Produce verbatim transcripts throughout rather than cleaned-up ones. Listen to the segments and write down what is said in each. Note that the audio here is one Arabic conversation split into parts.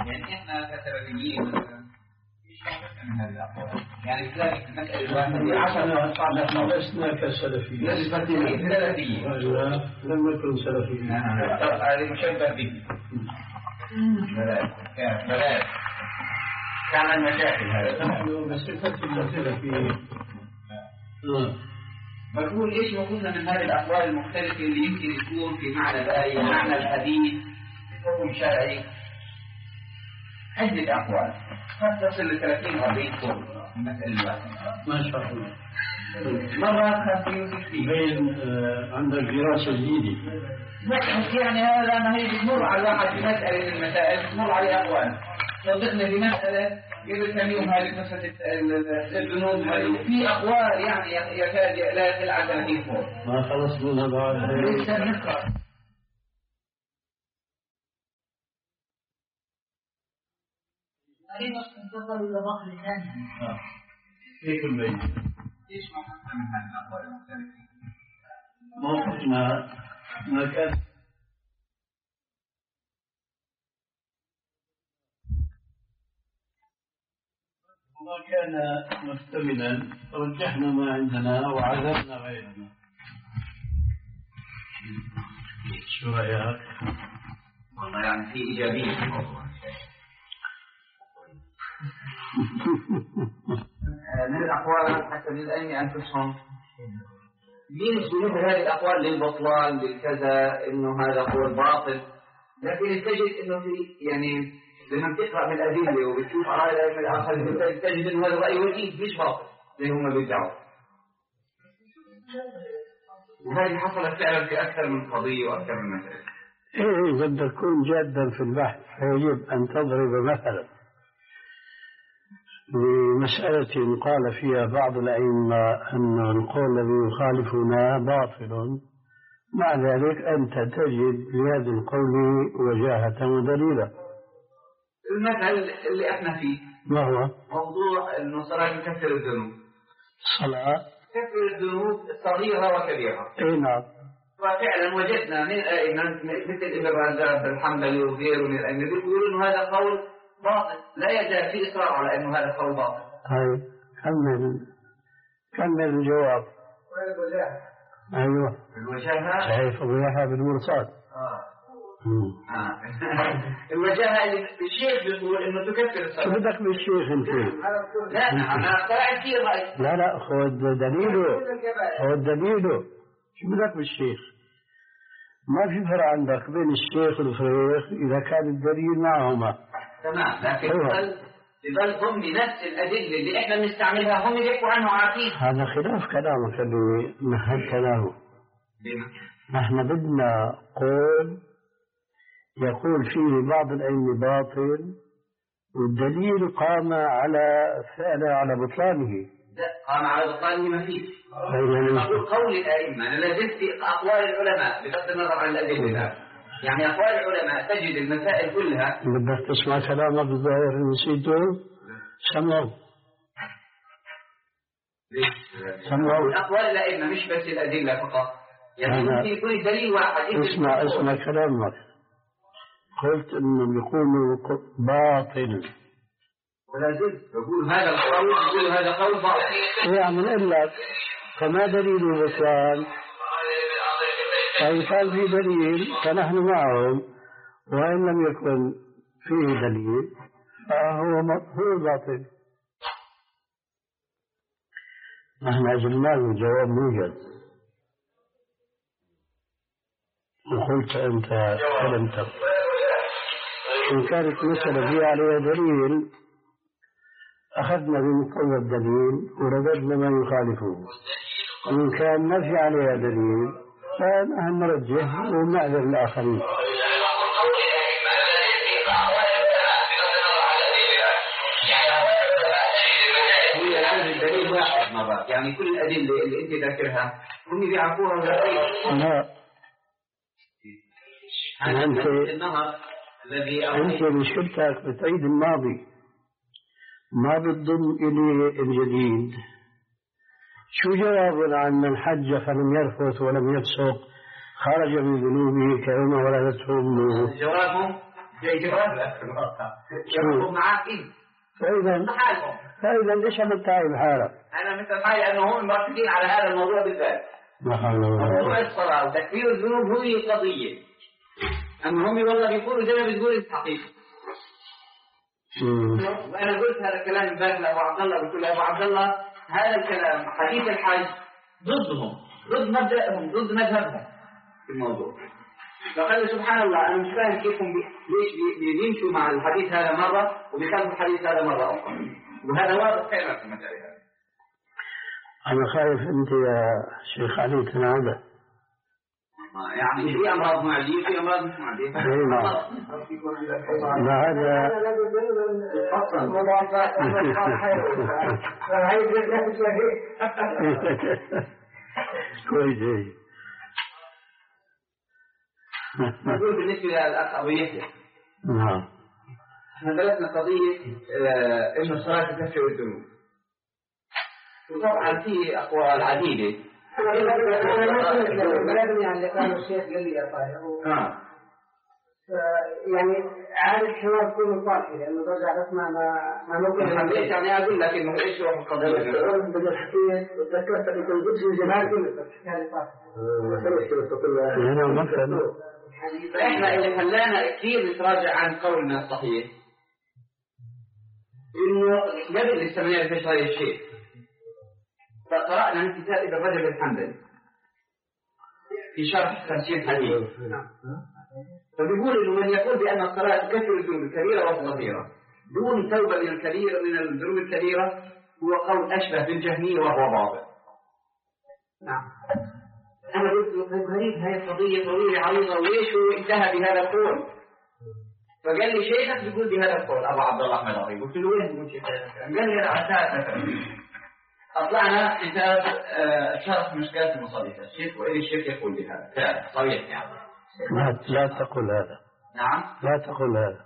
يعني احنا كسلفيين مثلا من هذه الأقوال يعني بذلك المسألة الواحدة عشان نحن لسنا كسلفيين سلفيين لم نكن سلفيين هذه مشبه به بلاش كان المشاكل هذا نحن بصفتنا سلفيين. بقول ايش وقلنا من هذه الأقوال المختلفة اللي يمكن يكون في معنى الآية معنى الحديث حكم شرعي عدة أقوال قد تصل ل ثلاثين أربعين قول في المسألة الواحدة ما شاء الله. مرة خمسين وستين بين عندك دراسة جديدة يعني هذا ما هي تمر على الواحد في مسألة المسائل تمر عليه أقوال صدقنا في مسألة قبل كم يوم هذه قصة الجنود هذه في أقوال يعني يكاد لا يقل عن ثلاثين قول ما خلصنا بعد ليس نقرأ أين انتقلوا إلى بحر ثاني؟ كيف البيت؟ إيش موقفنا من هذه الأقوال المختلفة؟ موقفنا ما كان وما كان محتملا رجحنا ما عندنا وعذبنا غيرنا. شو رأيك؟ والله يعني في إيجابية في الموضوع. من الأقوال حتى من الأئمة أنفسهم ينسبون هذه الأقوال للبطلان للكذا إنه هذا هو الباطل، لكن تجد إنه في يعني لما بتقرأ في الأدلة وبتشوف آراء الأئمة الآخرين تجد إنه هذا الرأي وجيه مش باطل زي هم بيدعوا. وهذه حصلت فعلا في أكثر من قضية وأكثر من مسألة. إيه إذا تكون جادا في البحث فيجب أن تضرب مثلا بمسألة قال فيها بعض الأئمة أن القول الذي يخالفنا باطل، مع ذلك أنت تجد لهذا القول وجاهة ودليلا. المثل اللي احنا فيه ما هو؟ موضوع أن الصلاة تكفر الذنوب. الصلاة تكفر الذنوب صغيرة وكبيرة. اي نعم. وفعلا وجدنا من الأئمة مثل ابن رجب الحنبلي وغيره من الأئمة يقولون إنه هذا قول باطل، لا يزال في إصرار على إنه هذا قول باطل. هاي كمل كمل الجواب. وين الوجاهة؟ أيوه. الوجاهة. صحيح وجاهة بالمرصاد. آه. آه. الوجاهة اللي الشيخ بيقول إنه تكفر الصلاة. شو بدك بالشيخ أنت؟ لا أنا طلعت فيه رأي. لا لا خذ دليله. خذ دليله. شو بدك بالشيخ؟ ما في فرق عندك بين الشيخ والفريخ إذا كان الدليل معهما. تمام، لكن يظل يظل هم بنفس الأدلة اللي إحنا بنستعملها هم يحكوا عنه عارفين. هذا خلاف كلامك اللي مهد كلامه. نحن بدنا قول يقول فيه بعض الأئمة باطل والدليل قام على فعله على بطلانه. قام على بطلانه ما فيه. يعني أقول قول الأئمة أنا لازلت في أقوال العلماء بغض النظر عن الأدلة. يعني أقوال العلماء تجد المسائل كلها. بدك تسمع كلامك بالظاهر نسيته؟ سمعوا. سمعوا. أقوال الأئمة مش بس الأدلة فقط. يعني ممكن يكون دليل واحد. اسمع اسمع كلامك. قلت إنه بيكونوا باطل. ولا زلت بقول هذا القول بقول هذا قول باطل. يعني نقول لك فما دليل البطلان؟ فإن كان في دليل فنحن معهم، وإن لم يكن فيه دليل فهو هو باطل. نحن أجلناه الجواب موجد. وقلت أنت كلمتك إن كانت مسألة فيها عليها دليل أخذنا بمقتضى الدليل ورددنا ما يخالفه، وإن كان ما في عليها دليل فنحن نرجح ونعذر الآخرين. الدليل واحد مرات، يعني كل الأدلة اللي أنت ذاكرها هم بيعرفوها ولا لا أنت أنت مشكلتك بتعيد الماضي، ما بتضم إلي الجديد. شو جواب عن من حج فلم يرفث ولم يفسق خرج من ذنوبه كيوم ولدته أمه؟ جوابهم جاي جواب في الواقع يركض معاه إيه فإذا فإذا ليش متعب حالك؟ أنا مثل حالي أنه هم مركزين على هذا الموضوع بالذات موضوع الصلاة وتكفير الذنوب هو القضية أما هم والله بيقولوا زي ما بتقول الحقيقة. وأنا قلت هذا الكلام امبارح لأبو عبد الله قلت له أبو عبد الله هذا الكلام حديث الحج ضدهم ضد مبدأهم ضد مذهبهم في الموضوع. فقال سبحان الله أنا مش فاهم كيف ليش بيمشوا مع الحديث هذا مرة وبيخلوا الحديث هذا مرة أخرى وهذا واضح فعلا في المسألة هذه. أنا خايف أنت يا شيخ علي تنازع يعني في أمراض معدية في أمراض مش معدية. لا هذا كويس. نقول بالنسبة للأخ أبو يحيى نعم احنا درسنا قضية إنه الصلاة تكفر الذنوب وطبعا في أقوال عديدة. بلغني عن اللي كان الشيخ قال لي يا طاهر يعني عارف حوار كله طاقي لأنه رجع اسمع ما ما ممكن حبيت يعني أقول لك إنه إيش هو القضية بدل حكيت وتذكرت أن كنت قلت في الجمال كله بس حكاية طاقي هنا مثلا إحنا اللي خلانا كثير نتراجع عن قولنا الصحيح إنه قبل الثمانية في هذا الشيء فقرأنا من كتاب ابن رجب الحنبلي في شرح خمسين حديث فبيقول إنه من يقول بأن الصلاة تكفر الذنوب الكبيرة والصغيرة دون توبة من الكبيرة من الذنوب الكبيرة هو قول أشبه بالجهمية وهو باطل. نعم أنا قلت له غريب هاي القضية طويلة عريضة وليش هو انتهى بهذا القول؟ فقال لي شيخك بيقول بهذا القول أبو عبد الله أحمد عطية. قلت له وين بيقول شيخك؟ قال لي هذا عساس مثلا. أطلعنا كتاب شرح مشكلات المصابيح الشيخ وإلي الشيخ يقول بهذا فعلا صريح يعني. لا لا تقول هذا. نعم لا تقول هذا.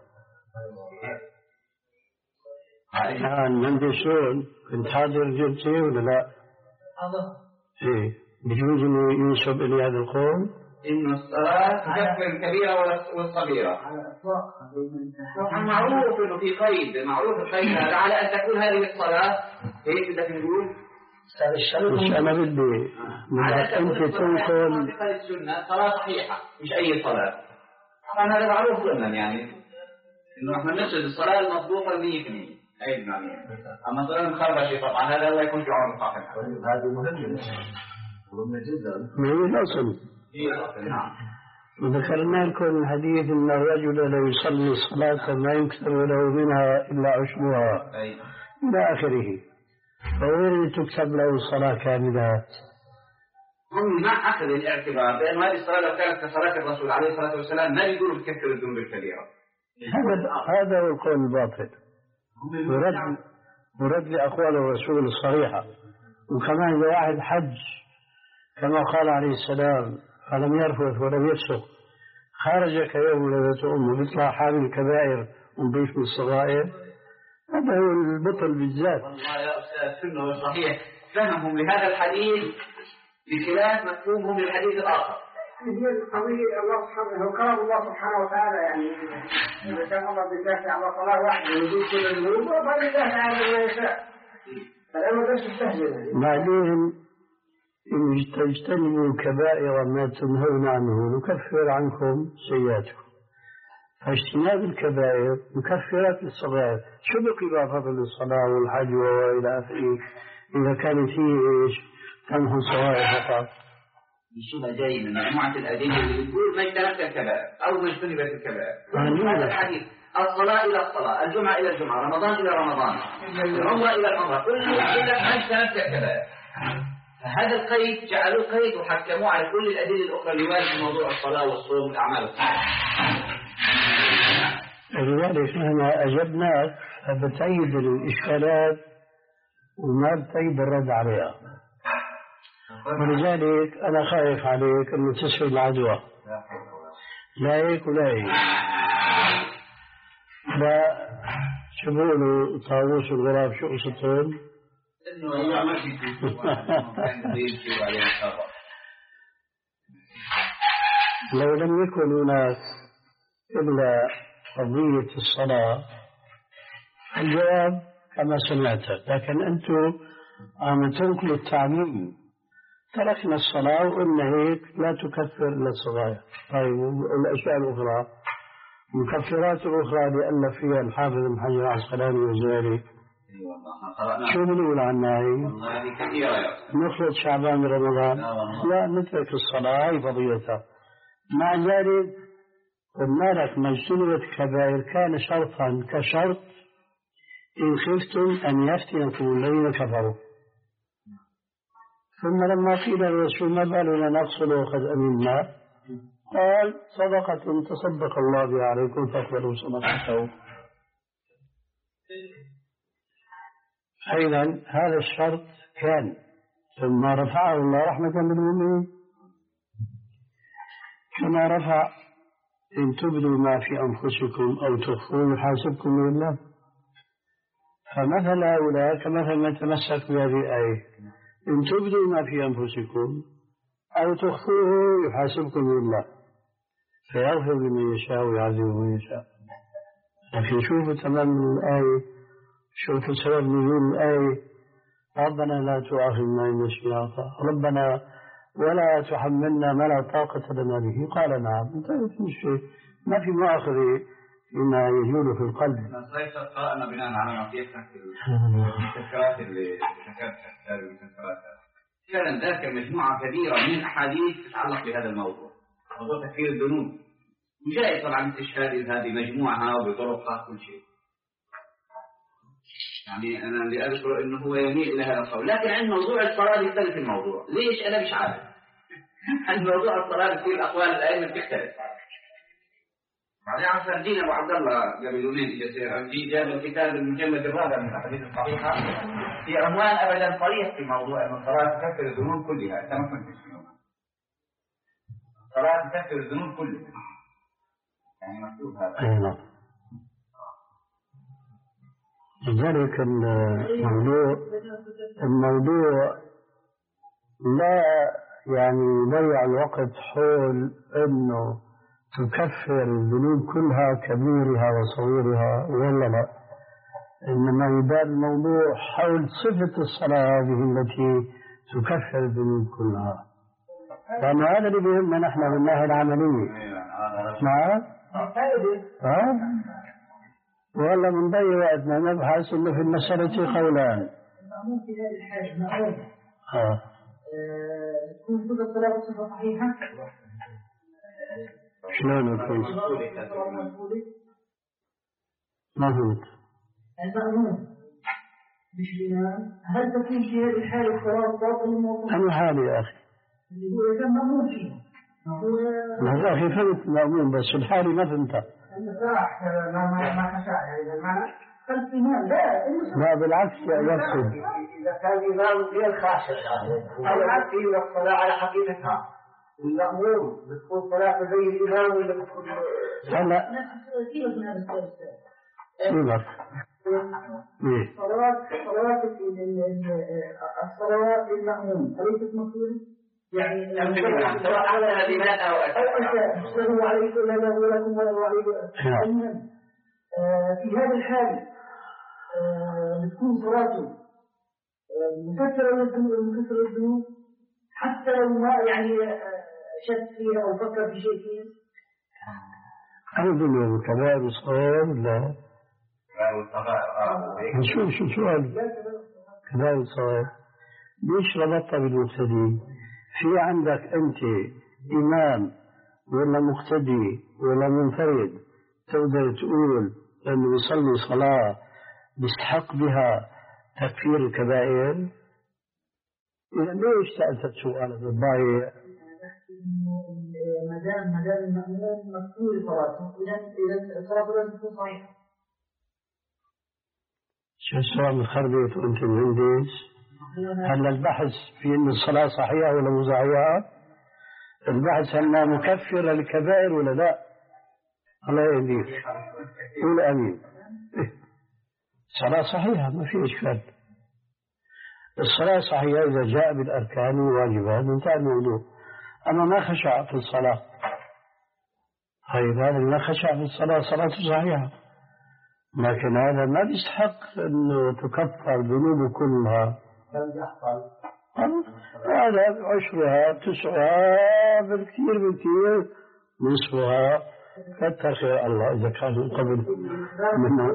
الآن من بيسون كنت حاضر جلسة ولا لا؟ الله. إيه بيجوز إنه ينسب إلي هذا القول؟ إنه الصلاة تكفر الكبيرة والصغيرة. معروف إنه في قيد معروف القيد هذا على أن تكون هذه الصلاة إيه بدك نقول؟ مش أنا بدي على أنت تنقل السنة صلاة صحيحة مش أي صلاة. طبعا هذا معروف ضمنا يعني إنه إحنا نقصد الصلاة المضبوطة مية بالمية أي بالمية. أما صلاة مخربشة طبعا هذا لا يكون في عمر صاحبها. هذه مهمة مهمة جدا. ما هي الأصل. نعم. وذكرنا لكم الحديث أن الرجل لا يصلي صلاة ما يكثر له منها إلا عشرها إلى آخره فوين تكتب له الصلاة كاملة. هم مع أخذ الاعتبار بأن هذه الصلاة لو كانت كصلاة الرسول عليه الصلاة والسلام ما يقولوا بكثر الذنوب الكبيرة. هذا هذا هو القول الباطل ورد ورد لأقوال الرسول الصريحة. وكمان إذا واحد حج كما قال عليه السلام فلم يرفث ولم يفسق خرج كيوم ولدته أمه بيطلع حامل الكبائر ونضيف من الصغائر. هذا هو البطل بالذات. والله يا أستاذ سنة والصحيح فهمهم لهذا الحديث بخلاف مفهومهم للحديث الآخر. هي القضية الله سبحانه وكرم الله سبحانه وتعالى يعني إذا كان الله بالله على صلاة واحدة ويجوز كل الذنوب فلله على ما يشاء. فالأمر ليس مستهجنا. بعدين إن تجتنبوا الكبائر ما تنهون عنه نكفر عنكم سيئاتكم. فاجتناب الكبائر مكفرات للصغائر. شو بقي فضل الصلاة والحج وإلى آخره إذا كان فيه إيش تنهوا الصغائر فقط. الشبه جاي من مجموعة الأدلة اللي بتقول ما اجتنبت الكبائر أو ما اجتنبت الكبائر. هذا الحديث الصلاة إلى الصلاة الجمعة إلى الجمعة رمضان إلى رمضان العمرة إلى العمرة كل إلا ما اجتنبت الكبائر. فهذا القيد جعلوه قيد وحكموه على كل الأدلة الأخرى اللي وارد في موضوع الصلاة والصوم والأعمال الصالحة. لذلك نحن أجبناك فبتعيد الإشكالات وما بتعيد الرد عليها. ولذلك أنا خايف عليك أن تسوي العدوى. لا هيك ولا هيك. لا شو بيقولوا طاووس الغراب شو قصتهم؟ إنه والله ما في كان يمشي عليه الخبر. لو لم يكن هناك إلا قضية الصلاة؟ الجواب كما سمعت، لكن أنتم عم تنقلوا التعميم. تركنا الصلاة وقلنا هيك لا تكفر إلا الصغائر. طيب والأشياء الأخرى مكفرات أخرى لأن فيها الحافظ ابن حجر العسقلاني والزهري شو بنقول عنها هي؟ نخلط شعبان برمضان؟ لا، نترك الصلاة هي فضيلتها. مع ذلك قلنا لك ما اجتنبت الكبائر كان شرطا كشرط إن خفتم أن يفتنكم الذين كفروا. ثم لما قيل الرسول ما بالنا نقصد وقد أمنا قال صدقة تصدق الله بها عليكم فاقبلوا صدقته. أيضا هذا الشرط كان ثم رفعه الله رحمة بالمؤمنين، كما رفع إن تبدوا ما في أنفسكم أو تخفوه يحاسبكم بالله. فمثل هؤلاء كمثل من تمسك بهذه الآية، إن تبدوا ما في أنفسكم أو تخفوه يحاسبكم بالله فيغفر لمن يشاء ويعذب من يشاء. لكن شوفوا تمام الآية، شوفوا سبب نزول الآية، ربنا لا تؤاخذنا إن نسينا ربنا ولا تحملنا ما لا طاقة لنا به. قال نعم، ما في مؤاخذة فيما يجول في القلب. ليس قائمة بناء على نصيحتك التذكارات اللي ذكرتها المتذكرات. فعلا ذاكر مجموعة كبيرة من أحاديث تتعلق بهذا الموضوع، موضوع تكفير الذنوب. وجاي طبعا استشهاد هذه مجموعها وبطرقها كل شيء. يعني أنا اللي أذكر إنه هو يميل إلى هذا القول، لكن عند موضوع الصلاة يختلف الموضوع. ليش؟ أنا مش عارف. عند موضوع الصلاة في الأقوال الأئمة بتختلف. بعدين عشان جينا أبو عبد الله قبل يومين جي جاب الكتاب المجلد الرابع من الأحاديث الصحيحة في عنوان أبدا صريح في موضوع أن الصلاة تكفر الذنوب كلها. أنت ما كنت تسمعون الصلاة تكفر الذنوب كلها، يعني مكتوب هذا. لذلك الموضوع الموضوع لا يعني يضيع الوقت حول أنه تكفر الذنوب كلها كبيرها وصغيرها ولا لا، إنما يدار الموضوع حول صفة الصلاة هذه التي تكفر الذنوب كلها، لأن هذا اللي بيهمنا نحن من الناحية العملية. نعم ها والله من ضيع وقتنا نبحث إنه في المسألة قولان. المأمون في هذه الحاجة مأمون اه تكون صفة الصلاة صفة صحيحة. شلون يكون؟ ما فهمت. المأمون مش الإمام، هل تكون في هذه الحالة الصلاة باطلة؟ أنا حالي يا أخي. اللي هو إذا مأمون فيه. ما يا أخي فهمت مأمون بس الحالي ما فهمتها. المساح ما ما ما خشع يعني المعنى خلف إمام لا. لا بالعكس يقصد. إذا كان إمام غير خاشع يعني. في الصلاة على حقيقتها. المأمون بتكون صلاة زي الإمام ولا بتكون هلا سيبك ايه صلوات صلوات الصلوات المأمون أليست مقصودة؟ يعني سواء على الإمام أو أكثر له عليكم ولا له ولكم ولا له عليكم. في هذه الحال بتكون صلاته مكثرة مكثرة الذنوب حتى لو ما يعني شك فيها أو فكر في شيء فيها. أيضا الكبائر والصغائر لا شو شو سؤال كبائر والصغائر ليش ربطت بالمقتدي؟ في عندك أنت إمام ولا مقتدي ولا منفرد تقدر تقول أنه يصلي صلاة يستحق بها تكفير الكبائر؟ ليش سألت سؤال بالضايع؟ ما دام ما دام المأمون مكفور صلاته إذا إذا الصلاة لازم تكون صحيحة. شو السؤال الخربيط وأنت الهندس؟ هل البحث في أن الصلاة صحيحة ولا مو صحيحة؟ البحث أنها مكفرة للكبائر ولا لا؟ الله يهديك قول آمين. الصلاة صحيحة ما في إشكال. الصلاة صحيحة إذا جاء بالأركان والواجبات انتهى الموضوع. أما ما خشع في الصلاة طيب هذا ما خشع في الصلاة صلاته صحيحة، لكن هذا ما بيستحق أنه تكفر ذنوبه كلها. كان يحصل هذا عشرها تسعها بالكثير بالكثير نصفها، كثر خير الله إذا كان قبل منه.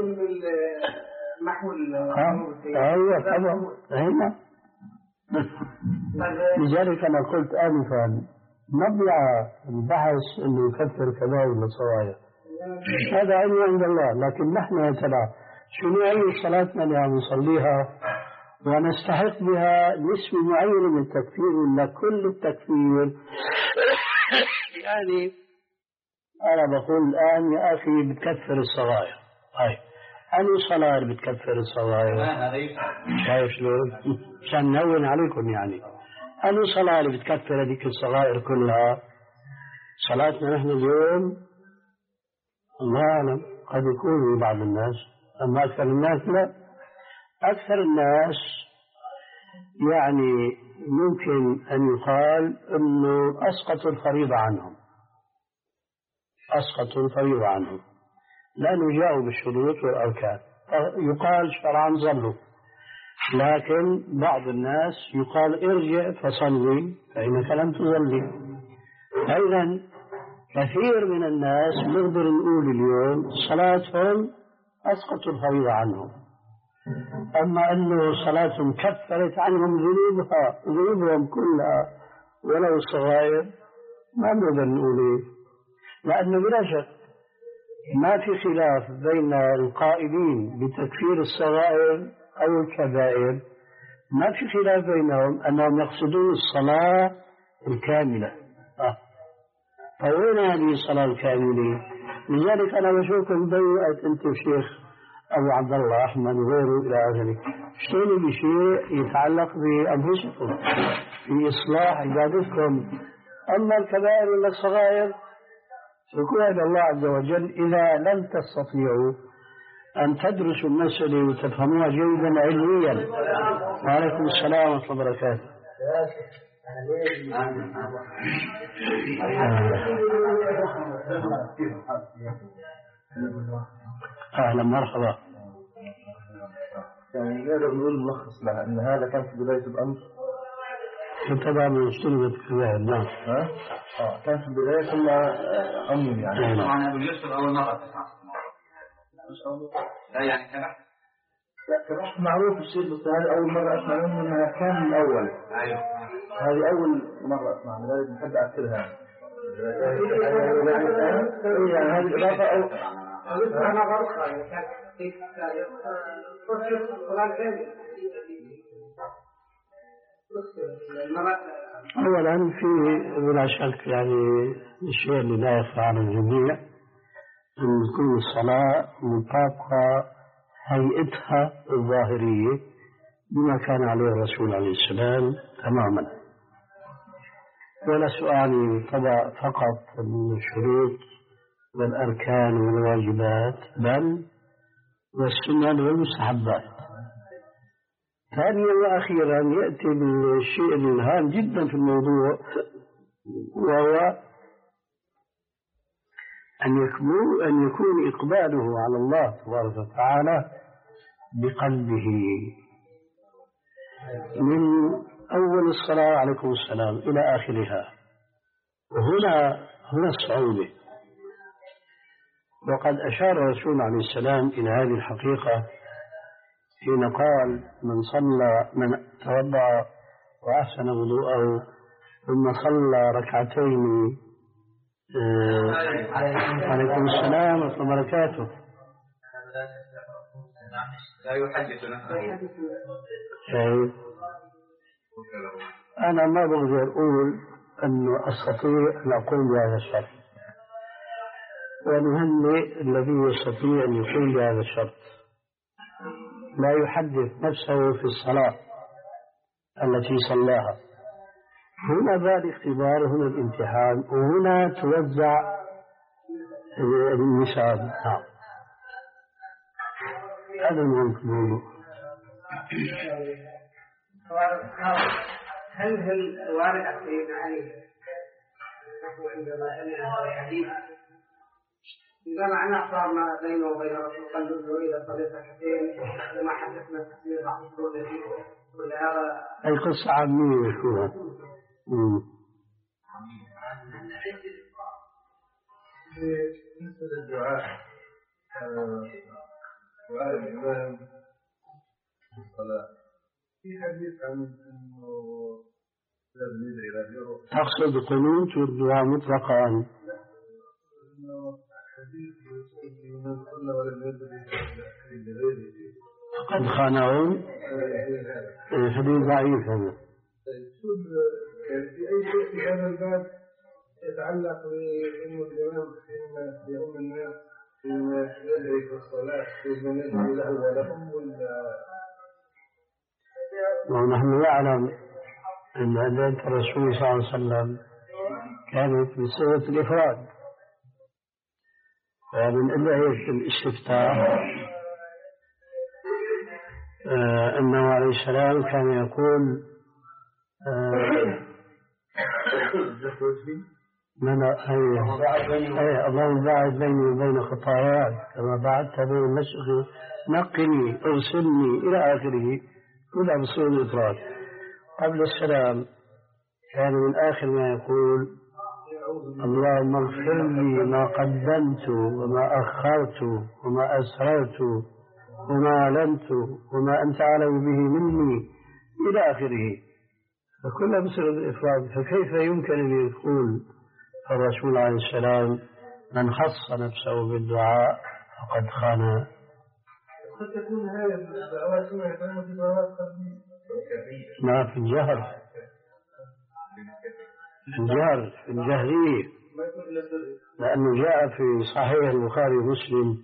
أيوة طبعا هنا. لذلك أنا قلت آنفا نضيع البحث أنه يكفر كبائر وصغائر، هذا علم عند الله، لكن نحن يا ترى شنو أي صلاتنا اللي عم نصليها ونستحق بها نسبة معينة من التكفير ولا كل التكفير؟ يعني أنا بقول الآن يا أخي بتكفر الصغائر. طيب أي صلاة بتكفر الصغائر؟ شايف شلون؟ عشان نهون عليكم يعني. أي صلاة اللي بتكفر هذيك الصغائر كلها؟ صلاتنا نحن اليوم الله أعلم قد يكون بعض الناس، أما أكثر الناس لا. أكثر الناس يعني ممكن أن يقال أنه أسقطوا الفريضة عنهم، أسقطوا الفريضة عنهم لأنه جاءوا بالشروط والأركان، يقال شرعا ظلوا. لكن بعض الناس يقال ارجع فصلي فإنك لم تصلي. أيضا كثير من الناس نقدر نقول اليوم صلاتهم أسقطوا الفريضة عنهم، أما أنه صلاتهم كفرت عنهم ذنوبها ذنوبهم كلها ولو الصغائر ما نقدر نقول إيه، لأنه بلا شك ما في خلاف بين القائلين بتكفير الصغائر أو الكبائر، ما في خلاف بينهم أنهم يقصدون الصلاة الكاملة. آه. فوين هذه الصلاة الكاملة؟ لذلك أنا بشوفكم ضيقت أنت الشيخ أبو عبد الله أحمد وغيره إلى آخره، اشتغلوا بشيء يتعلق بأنفسكم في إصلاح عبادتكم. أما الكبائر ولا الصغائر يقول هذا الله عز وجل إذا لم تستطيعوا أن تدرسوا المسألة وتفهموها جيدا علميا. وعليكم السلام ورحمة الله وبركاته. أهلا مرحبا. يعني نقدر نقول ملخص لها أن هذا كان في بداية الأمر طبعا من سلمة الكبائر. نعم. ها؟ آه كان في البداية ثم أمر يعني. طبعا أبو يوسف أول مرة تسمع. لا يعني كبح. لا كبح معروف الشيء، بس هذه أول مرة أسمع منه أنها كان من أول. أيوه. هذه أول مرة أسمع، لذلك نحب أكدها. يعني هذه الإضافة أو أنا غلطة يعني كان أولا في بلا شك يعني الشيء اللي لا يخفى على الجميع أن تكون الصلاة مطابقة هيئتها الظاهرية بما كان عليه الرسول عليه السلام تماما، ولا سؤال طبعا فقط من الشروط والأركان والواجبات بل والسنن والمستحبات. ثانيا وأخيرا يأتي بالشيء الهام جدا في الموضوع، وهو أن يكون أن يكون إقباله على الله تبارك وتعالى بقلبه من أول الصلاة عليكم السلام إلى آخرها. وهنا هنا الصعوبة، وقد أشار الرسول عليه السلام إلى هذه الحقيقة حين قال من صلى من توضأ وأحسن وضوءه ثم صلى ركعتين آه عليكم السلام ورحمة الله وبركاته. لا يحدث نفسه. أنا ما بقدر أقول أنه أستطيع أن أقول بهذا الشرط، ونهنئ الذي يستطيع أن يقول بهذا الشرط، لا يحدث نفسه في الصلاة التي صلاها. هنا باب الاختبار، هنا الامتحان، وهنا توزع النساب. نعم هذا المهم في الموضوع. هل هل وارد سيدنا علي عندما سمع الحديث إذا معناه صار ما بينه وبين رسول قلبه إذا صليت ركعتين لما حدثنا التكبير راح يقول ولا هذا أي قصة عامية شوها. بالنسبة للدعاء دعاء الإمام في الصلاة في حديث عن أنه لازم يدعي إلى غيره. تقصد القنوت والدعاء مطلقا؟ إنه حديث يقول من صلى ولم يدري لغيره فقد خانعون. حديث ضعيف هذا. في أي شيء في هذا الباب يتعلق بأن الإمام يؤم الناس فيما يدري في الصلاة فيما يدري له ولهم ولا؟ ونحن نعلم أن أذان الرسول صلى الله عليه وسلم كانت بصيغة الإفراد، ومن أدعية الاستفتاح آه أنه عليه السلام كان يقول آه من أي أي اللهم باعد بيني وبين خطاياي كما بعدت بين المشرق نقني أغسلني إلى آخره، كلها بصيغة الإفراد. قبل السلام كان من آخر ما يقول اللهم اغفر لي ما قدمت وما أخرت وما أسررت وما أعلنت وما أنت أعلم به مني إلى آخره، فكلها بصيغة الإفراد. فكيف يمكن أن يقول الرسول عليه السلام من خص نفسه بالدعاء فقد خان؟ قد تكون هذه الدعوات سمعت في دعوات قبلية. ما في الجهر، في الجهر في الجهرية، لأنه جاء في صحيح البخاري ومسلم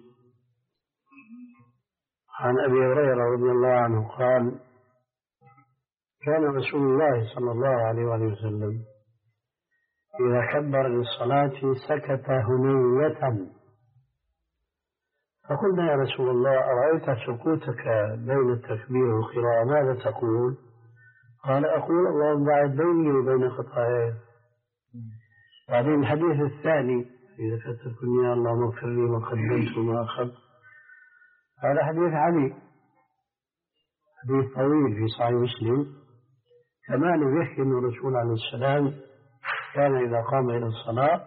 عن أبي هريرة رضي الله عنه قال كان رسول الله صلى الله عليه وسلم إذا كبر للصلاة سكت هنية، فقلنا يا رسول الله أرأيت سكوتك بين التكبير والقراءة ماذا تقول؟ قال أقول اللهم باعد بيني وبين خطاياي. بعدين الحديث الثاني إذا فتكن يا اللهم اغفر لي ما قدمت وما أخرت، هذا حديث علي، حديث طويل في صحيح مسلم، كمان يحكي أن الرسول عليه السلام كان إذا قام إلى الصلاة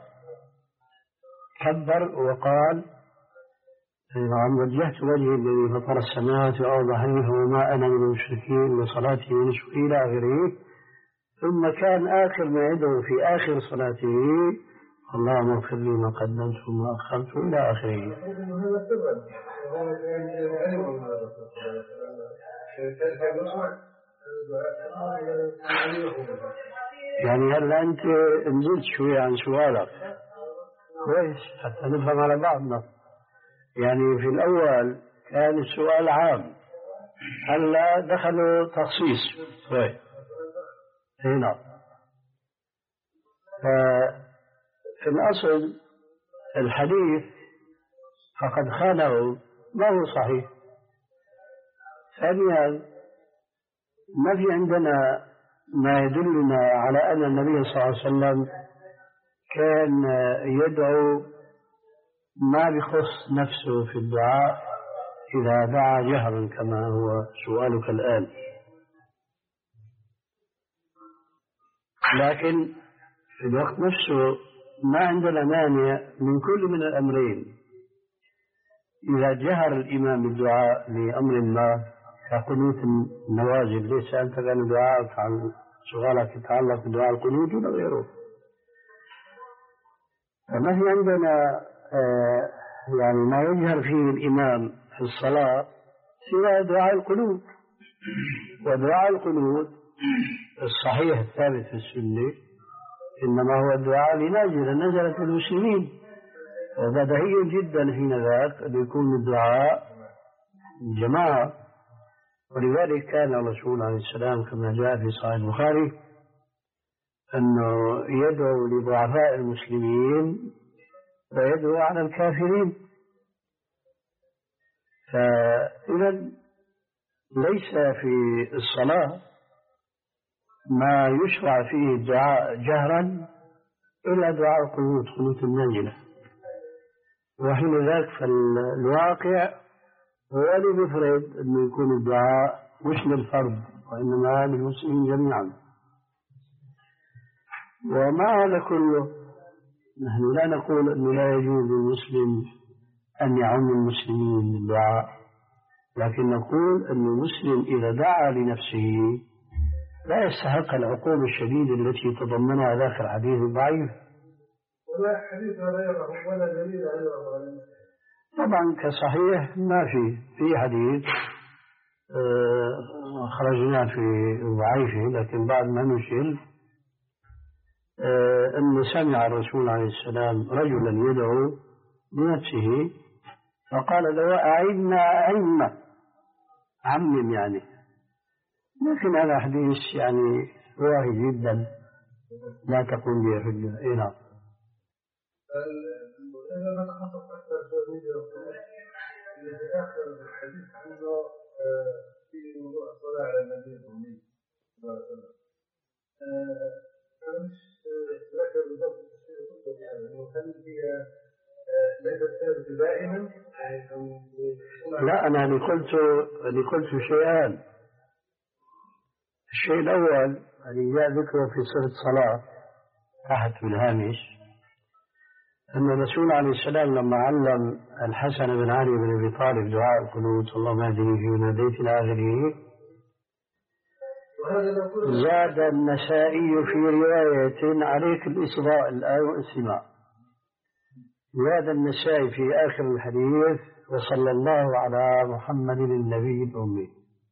كبر وقال اللهم وجهت وجهي الذي فطر السماوات والأرض حنيفا وما أنا من المشركين وصلاتي ونسكي إلى آخره. ثم كان آخر ما يدعو في آخر صلاته اللهم اغفر لي ما قدمت وما أخرت إلى آخره. يعني هل أنت نزلت شوي عن سؤالك كويس حتى نفهم على بعضنا؟ يعني في الأول كان السؤال عام، هلا دخلوا تخصيص طيب هنا. ففي الأصل الحديث فقد خانه ما هو صحيح. ثانيا ما في عندنا ما يدلنا على أن النبي صلى الله عليه وسلم كان يدعو ما بخص نفسه في الدعاء إذا دعا جهرا كما هو سؤالك الآن، لكن في الوقت نفسه ما عندنا مانع من كل من الأمرين. إذا جهر الإمام بالدعاء لأمر ما كقنوت النوازل، ليس أنت كان دعاءك عن سؤالك يتعلق بدعاء القنوت ولا غيره، فما في عندنا آه يعني ما يجهر فيه الإمام في الصلاة سوى دعاء القنوت. ودعاء القنوت الصحيح الثابت في السنة إنما هو الدعاء لنازل نزلت المسلمين، وبديهي جدا حين ذاك أن يكون الدعاء جماعة. ولذلك كان الرسول عليه السلام كما جاء في صحيح البخاري أنه يدعو لضعفاء المسلمين ويدعو على الكافرين. فإذا ليس في الصلاة ما يشرع فيه الدعاء جهرا إلا دعاء القنوت، قنوت النازلة. وحين ذاك فالواقع هو اللي بيفرض أنه يكون الدعاء مش للفرد وإنما للمسلمين جميعا. ومع هذا كله نحن لا نقول أنه لا يجوز للمسلم أن يعم المسلمين بالدعاء، لكن نقول أن المسلم إذا دعا لنفسه لا يستحق العقوبة الشديدة التي تضمنها ذاك الحديث الضعيف. ولا حديث غيره ولا دليل غيره. طبعا كصحيح ما في في حديث خرجنا في ضعيفه، لكن بعد ما نشر أنه سمع الرسول عليه السلام رجلا يدعو لنفسه فقال له أعدنا أئمة، عمم يعني. لكن هذا حديث يعني واهي جدا لا تقوم به حجة. إيه نعم. إذا نتخصص أكثر شوية في آخر الحديث عنه في موضوع الصلاة على النبي الأمي صلى الله عليه وسلم. أنا مش ذاكر بالضبط التفسير الخطبة يعني إنه هل هي ليست ثابتة دائما؟ لا، أنا اللي قلت اللي قلت شيئان. الشيء الأول اللي جاء ذكره في سورة الصلاة تحت في الهامش أن الرسول عليه السلام لما علم الحسن بن علي بن أبي طالب دعاء القنوت اللهم اهدني فيمن هديت إلى آخره، زاد النسائي في رواية عليك الإصغاء الآية والاستماع. زاد النسائي في آخر الحديث وصلى الله على محمد النبي الأمي.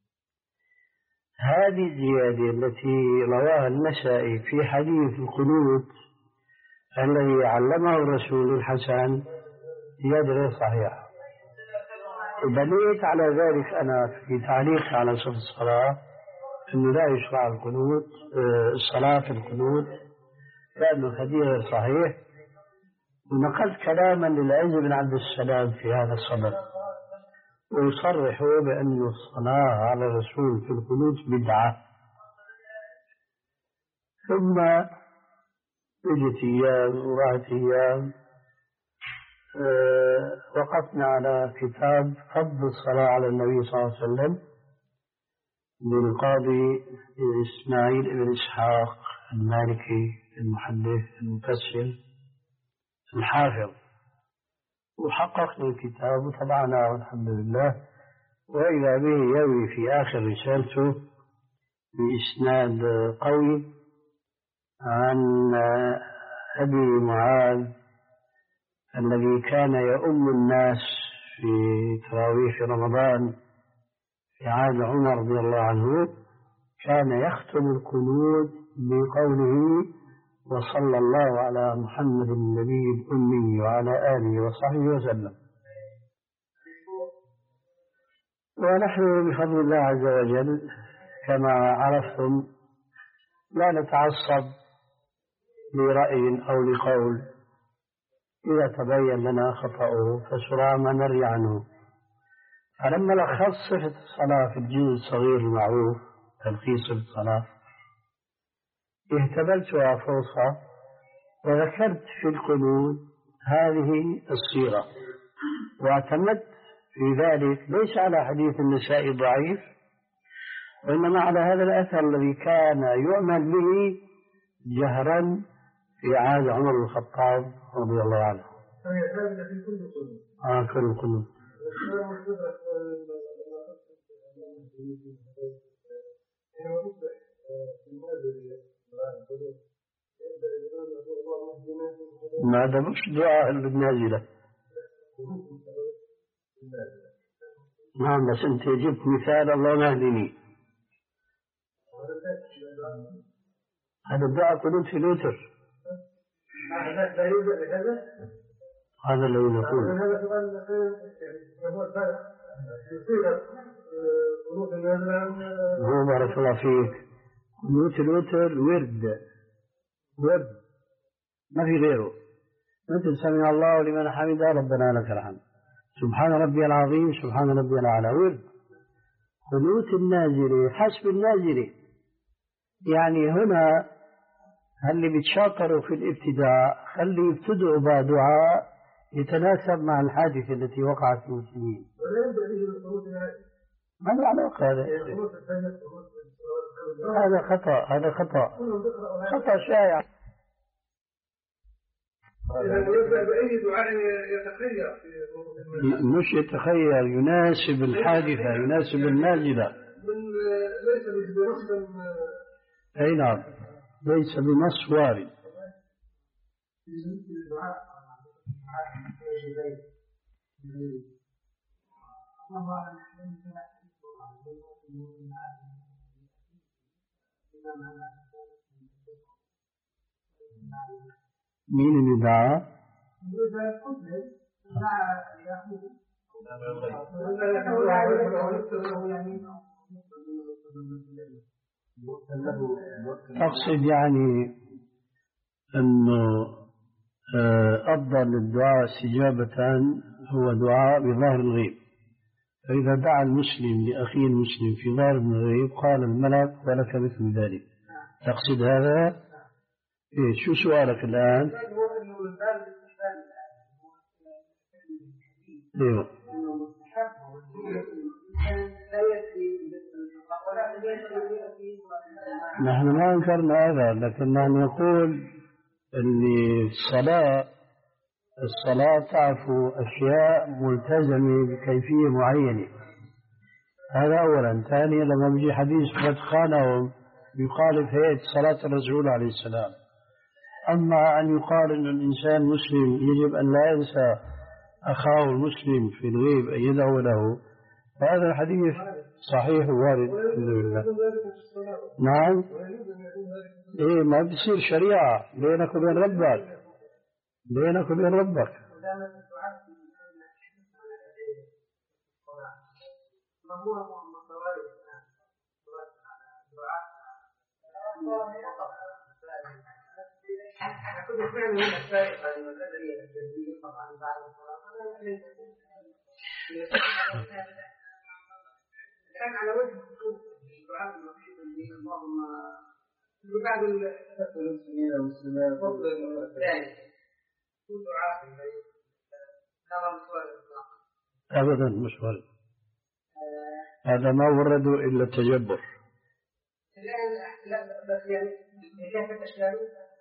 هذه الزيادة التي رواها النسائي في حديث القنوت الذي علمه الرسول الحسن زيادة غير صحيحة. بنيت على ذلك أنا في تعليق على صفة الصلاة أنه لا يشرع القنوت الصلاة في القنوت لأنه الحديث غير صحيح، ونقلت كلاما للعز بن عبد السلام في هذا الصدد ويصرحوا بأن الصلاة على الرسول في القنوت بدعة. ثم اجت ايام وراحت ايام أه وقفنا على كتاب فضل الصلاة على النبي صلى الله عليه وسلم للقاضي إسماعيل بن إسحاق المالكي المحدث المفسر الحافظ، وحققنا الكتاب وطبعناه والحمد لله. وإذا به يروي في آخر رسالته بإسناد قوي عن أبي معاذ الذي كان يؤم الناس في تراويح رمضان في عهد عمر رضي الله عنه، كان يختم القنوت بقوله وصلى الله على محمد النبي الأمي وعلى آله وصحبه وسلم. ونحن بفضل الله عز وجل كما عرفتم لا نتعصب لرأي أو لقول، إذا تبين لنا خطأه فسرعان ما نري عنه. فلما لخص صفة الصلاة في الجزء الصغير المعروف تلخيص صفة الصلاة اهتبلتها فرصة وذكرت في القنوت هذه الصيغة، واعتمدت في ذلك ليس على حديث النسائي ضعيف وإنما على هذا الأثر الذي كان يعمل به جهرا في عهد عمر بن الخطاب رضي الله عنه. هي ثابتة في كل قنوت. آه كل قنوت. ما هذا مش دعاء للنازلة. نعم، بس أنت جبت مثال اللهم اهدني، هذا الدعاء قنوت في الوتر. هذا الذي نقول. هو بارك الله فيك، قنوت الوتر ورد ورد ما في غيره، مثل سمع الله لمن حمده ربنا لك الحمد، سبحان ربي العظيم، سبحان ربي الأعلى، ورد. قنوت النازلة حسب النازلة، يعني هنا اللي بيتشاطروا في الابتداء خلي يبتدئوا بدعاء يتناسب مع الحادثة التي وقعت في المسلمين. ما له علاقة هذا. هذا خطأ، هذا خطأ خطأ شائع. بأي دعاء يتخير مش يتخير، يناسب الحادثة، يناسب النازلة. ليس بنص. أي نعم، ليس بنص وارد. مين اللي دعا؟ أقصد يعني أنه أفضل الدعاء استجابة هو دعاء بظاهر الغيب. فإذا دعا المسلم لأخيه المسلم في ظاهر الغيب قال الملك ولك مثل ذلك. تقصد هذا؟ إيه شو سؤالك الآن؟ ايوه نحن ما انكرنا هذا، لكن نحن نقول ان الصلاة الصلاة تعفو أشياء ملتزمة بكيفية معينة. هذا أولا. ثانيا لما بيجي حديث قد خانهم يخالف هيئة صلاة الرسول عليه السلام. أما أن يقال أن الإنسان مسلم يجب أن لا ينسى أخاه المسلم في الغيب أن يدعو له، فهذا الحديث صحيح وارد الحمد لله. نعم. إيه ما بيصير شريعة بينك وبين ربك، بينك وبين ربك. كان على وجه الخصوص الدعاء الوحيد اللي اللهم بعد المسلمين والمسلمات فضل الثاني كل دعاء أبدا مش ورد. هذا ما ورد إلا التجبر. لا بس يعني كافة أشكاله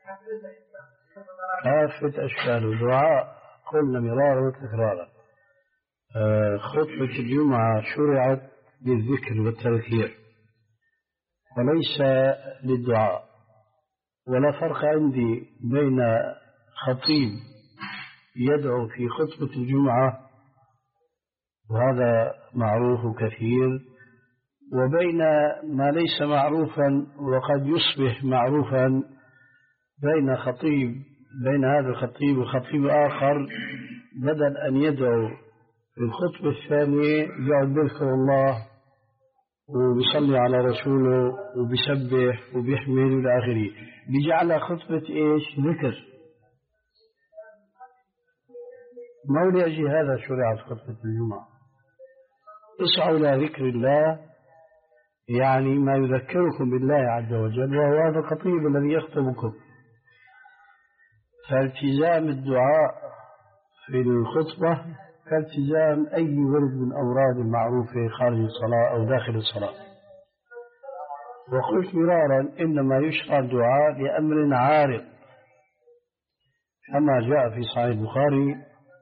كافة أشكاله دعاء قلنا مرارا وتكرارا. آه خطبة الجمعة شرعت للذكر والتذكير وليس للدعاء. ولا فرق عندي بين خطيب يدعو في خطبة الجمعة وهذا معروف كثير، وبين ما ليس معروفا وقد يصبح معروفا بين خطيب بين هذا الخطيب وخطيب آخر بدل أن يدعو في الخطبة الثانية يقعد يذكر الله وبيصلي على رسوله وبيسبح وبيحمل إلى آخره، بيجعلها خطبة إيش؟ ذكر. ما ولأجل هذا شرعت خطبة الجمعة. اسعوا إلى ذكر الله يعني ما يذكركم بالله عز وجل، وهو هذا الخطيب الذي يخطبكم. فالتزام الدعاء في الخطبة كالتزام أي ورد من أوراد المعروفة خارج الصلاة أو داخل الصلاة. وقلت مرارا إنما يشرع الدعاء لأمر عارض كما جاء في صحيح البخاري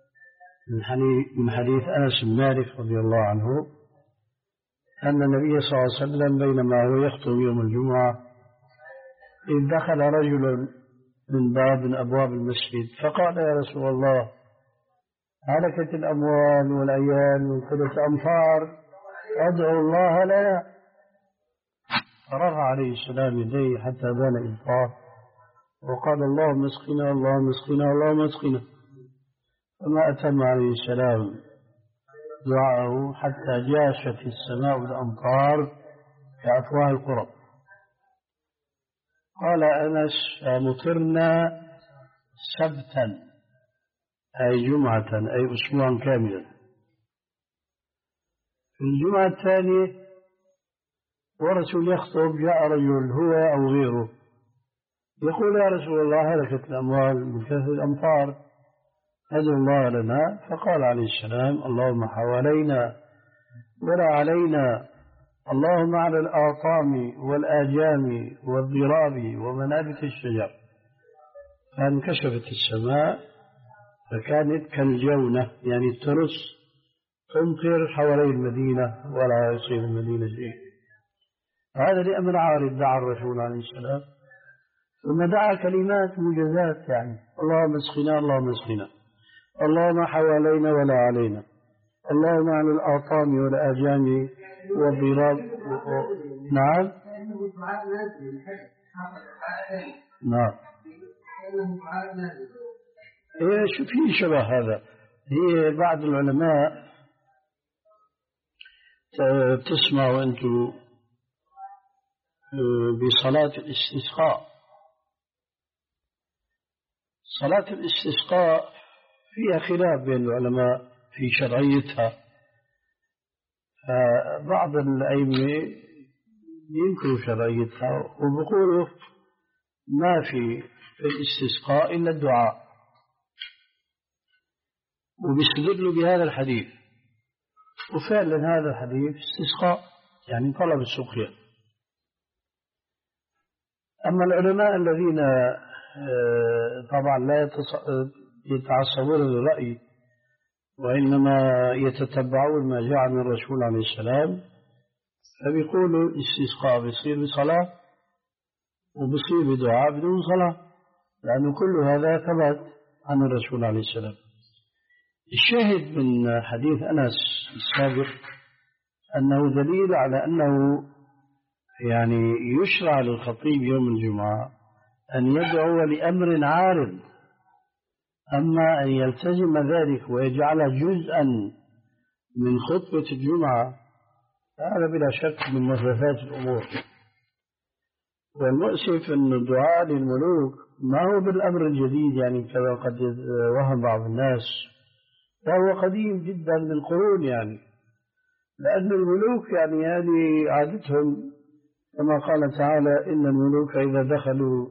من حديث أنس بن مالك رضي الله عنه أن النبي صلى الله عليه وسلم بينما هو يخطب يوم الجمعة إذ دخل رجل من باب من أبواب المسجد فقال يا رسول الله هلكت الأموال والعيال وانقلت أمطار أدعو الله لنا. فرفع عليه السلام يديه حتى بان إنفاق وقال اللهم اسقنا اللهم اسقنا اللهم اسقنا، فما أتم عليه السلام دعاءه حتى جاشت السماء بالأمطار كأفواه القرى. قال أنس فمطرنا سبتا أي جمعة أي أسبوعا كاملا. في الجمعة الثانية ورسول يخطب جاء رجل هو أو غيره يقول يا رسول الله هلكت الأموال من كثرة الأمطار. ادعو الله لنا، فقال عليه السلام: اللهم حوالينا ولا علينا، اللهم على الآطام والآجام والضراب ومنابت الشجر. فانكشفت السماء فكانت كالجونة، يعني الترس، تمطر حوالي المدينة ولا يصيب المدينة شيء. هذا لأمر عارض دعا الرسول عليه السلام، ثم دعا كلمات موجزات، يعني اللهم اسقنا اللهم اسقنا، اللهم حوالينا ولا علينا، اللهم على الآطام والآجام والضراب. نعم نعم إيه شو في شبه هذا. هي بعض العلماء تسمعوا أنتم بصلاة الاستسقاء. صلاة الاستسقاء فيها خلاف بين العلماء في شرعيتها. بعض الأئمة ينكروا شرعيتها وبيقولوا ما في في الاستسقاء إلا الدعاء، وبيستدلوا بهذا الحديث، وفعلا هذا الحديث استسقاء، يعني طلب السقيا. أما العلماء الذين طبعا لا يتعصبون للرأي وإنما يتتبعون ما جاء من الرسول عليه السلام، فبيقولوا الاستسقاء بيصير بصلاة وبيصير بدعاء بدون صلاة، لأنه كل هذا ثبت عن الرسول عليه السلام. الشاهد من حديث أنس السابق أنه دليل على أنه يعني يشرع للخطيب يوم الجمعة أن يدعو لأمر عارض، أما أن يلتزم ذلك ويجعل جزءا من خطبة الجمعة هذا بلا شك من محدثات الأمور. والمؤسف أن الدعاء للملوك ما هو بالأمر الجديد، يعني كما قد وهم بعض الناس، فهو قديم جدا من قرون، يعني لأن الملوك يعني هذه عادتهم، كما قال تعالى: إن الملوك إذا دخلوا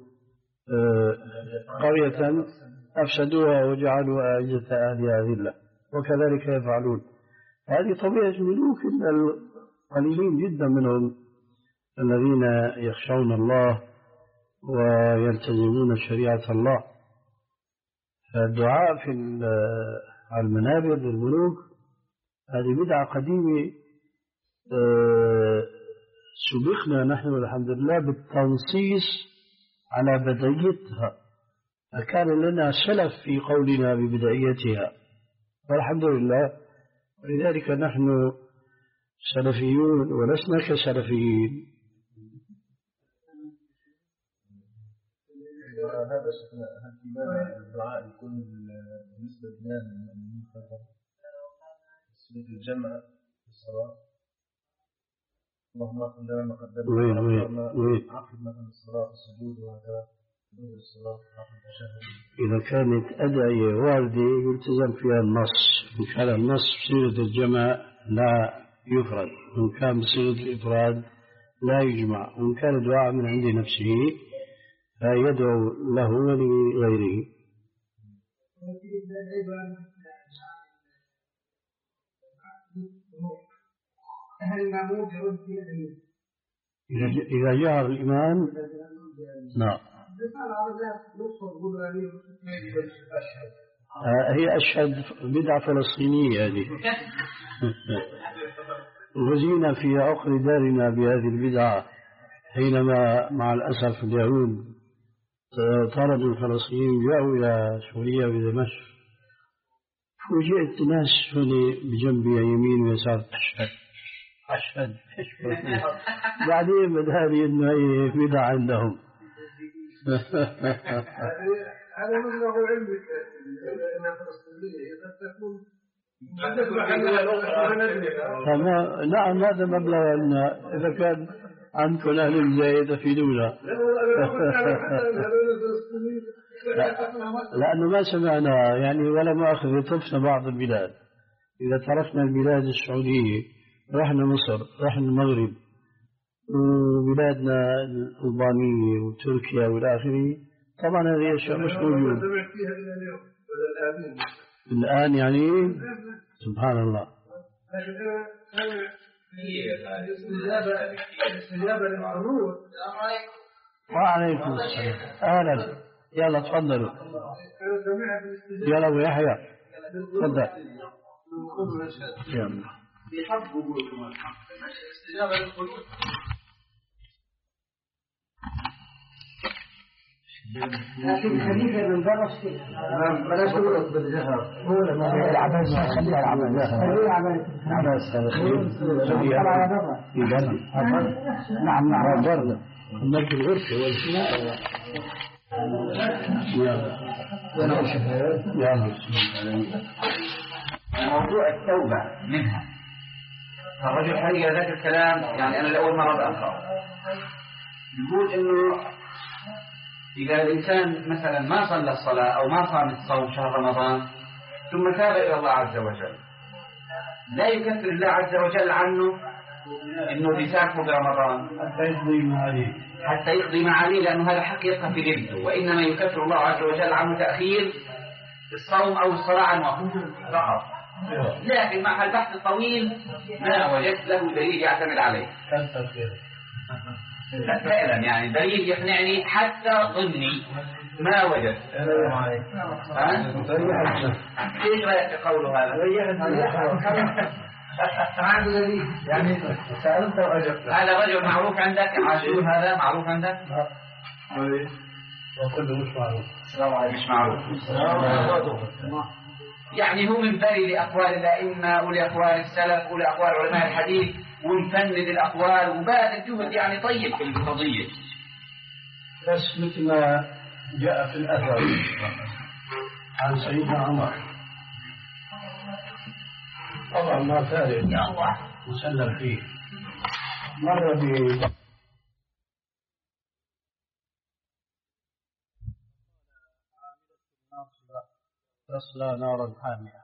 قرية أفسدوها وجعلوا أعزة أهلها ذلة وكذلك يفعلون. هذه طبيعة الملوك، إلا القليلين جدا منهم الذين يخشون الله ويلتزمون شريعة الله. فالدعاء في المنابر للملوك هذه بدعة قديمة، سبقنا نحن والحمد لله بالتنصيص على بدايتها، فكان لنا سلف في قولنا ببدايتها والحمد لله، ولذلك نحن سلفيون ولسنا كسلفيين. هذا هل الدعاء يكون بالنسبة لنا من فقط بالنسبة للجمع في الصلاة؟ اللهم اغفر لنا ما قدمنا عقب مثلا الصلاة السجود وهذا الصلاة عقب التشهد. إذا كانت أدعية واردة يلتزم فيها النص، إن كان النص بصيغة الجمع لا يفرد، وإن كان بصيغة الإفراد لا يجمع، وإن كان دعاء من عند نفسه فيدعو له ولغيره. إذا جاء الإمام نعم هي أشهد بدعة فلسطينية هذه وزينا في عقر دارنا بهذه البدعة حينما مع الأسف اليهود طردوا الفلسطينيين جاءوا إلى سوريا بدمشق، فوجئت ناس هنا بجنبي يمين ويسار أشهد أشهد أشهد بعدين بدأني إنه هي بدعة عندهم. هذا مبلغ علمك أنها فلسطينية قد تكون فما نعم هذا مبلغ أن إذا كان عنكم أهل الزايد تفيدونا. لأنه ما سمعنا يعني ولا مؤاخذة طفنا بعض البلاد. إذا تركنا البلاد السعودية رحنا مصر رحنا المغرب وبلادنا الألبانية وتركيا والآخرين، طبعا هذه أشياء مش موجودة. الآن يعني سبحان الله. الاستجابة الاستجابة للمعروف. وعليكم السلام. أهلا، يلا تفضلوا. يلا أبو يحيى تفضل. يلا. الاستجابة للقلوب. لكن حديث من درس بلاش تقول بالجهر. هو لما العباس خليها العباس. العباس نعم نعم برد. نرجع الغرفة والسماء. موضوع التوبة منها. الرجل حقيقة ذاك الكلام يعني أنا لأول مرة أقرأ. يقول إنه إذا الإنسان مثلا ما صلى الصلاة أو ما صام الصوم شهر رمضان ثم تاب إلى الله عز وجل لا يكفر الله عز وجل عنه إنه بيسامحه برمضان حتى يقضي ما عليه. حتى يقضي ما عليه، لأنه هذا حق يبقى في ذمته، وإنما يكفر الله عز وجل عنه تأخير الصوم أو الصلاة عن وقته فقط. لكن مع البحث الطويل ما وجدت له دليل يعتمد عليه. لا فعلا يعني دليل يقنعني حتى ضمني ما وجدت. كيف رأيك قوله هذا؟ يعني سألت وأجبت. هذا رجل معروف عندك عاشور، هذا معروف عندك؟ وكله مش معروف. مش معروف. يعني هو منفرد لأقوال الأئمة ولأقوال السلف ولأقوال علماء الحديث ونفند الأقوال وبعد جهد يعني طيب في القضية. بس مثل ما جاء في الأثر عن سيدنا عمر طبعا ما فارق مسلم فيه، مر ب تصلى نارا حامية.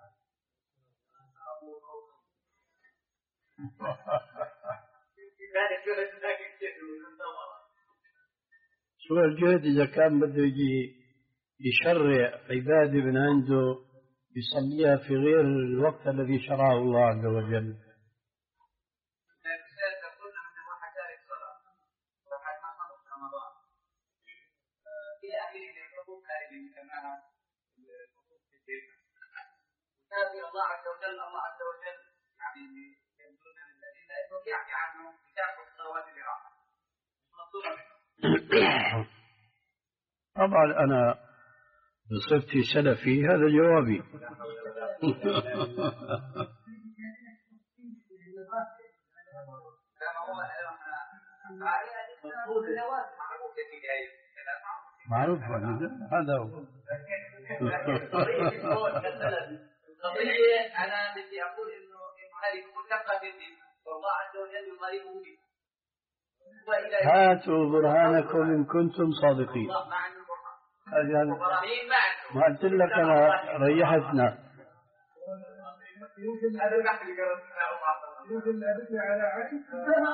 شو الجهد إذا كان بده يجي يشرع عبادة من عنده يصليها في غير الوقت الذي شرعه الله عز وجل. الله عز وجل الله عز وجل يعني يقولون الذين لا يستطيع عنه يتابع الصلوات الراحة. طبعا أنا بصفتي سلفي هذا جوابي. معروف هذا هو. قضية أنا بدي أقول إنه إنه هذه مشتقة جدا والله عز وجل يضايقه به. هاتوا برهانكم إن كنتم صادقين. هذه ما قلت لك أنا ريحتنا. يمكن يمكن أبدي على عين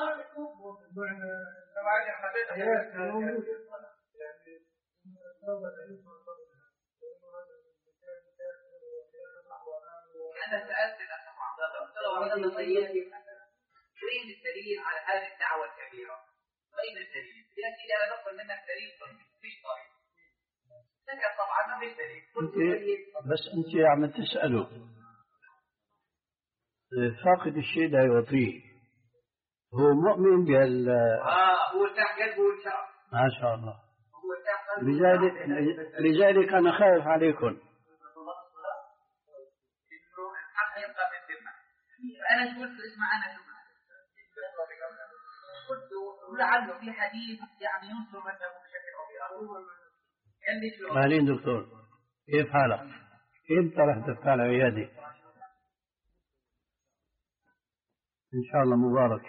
أنا سألت الأخ معتضر قلت له والله نصيحتي أريد الدليل على هذه الدعوة الكبيرة. أين الدليل؟ يا سيدي أنا بطلب منك دليل مفيش طريق. سكت طبعا ما فيش دليل. بس أنت عم تسأله فاقد الشيء لا يعطيه. هو مؤمن بال آه هو ارتاح قلبه وانشرح. ما شاء الله. هو ارتاح قلبه. لذلك لذلك أنا خايف عليكم. أنا قلت اسمع أنا شو قلت ولعله في حديث يعني ينصر مثله بشكل أو بآخر. أهلين دكتور، كيف حالك؟ إمتى رح تفتح العيادة؟ إن شاء الله مبارك.